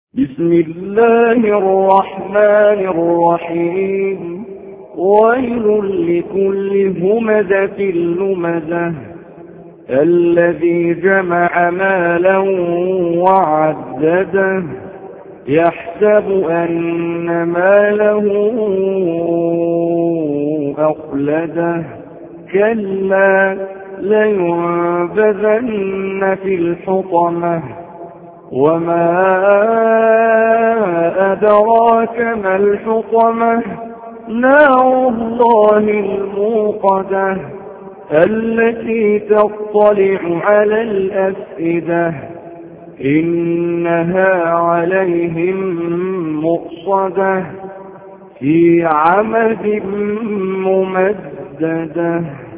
بسم الله الرحمن الرحيم. ويل لكل همزة لمزة الذي جمع مالا وعدده يحسب أن ماله أخلده كلا لينبذن في الحطمة وما أدراك ما الحطمة نار الله الموقدة التي تطلع على الأفئدة إنها عليهم مؤصدة في عمد ممددة.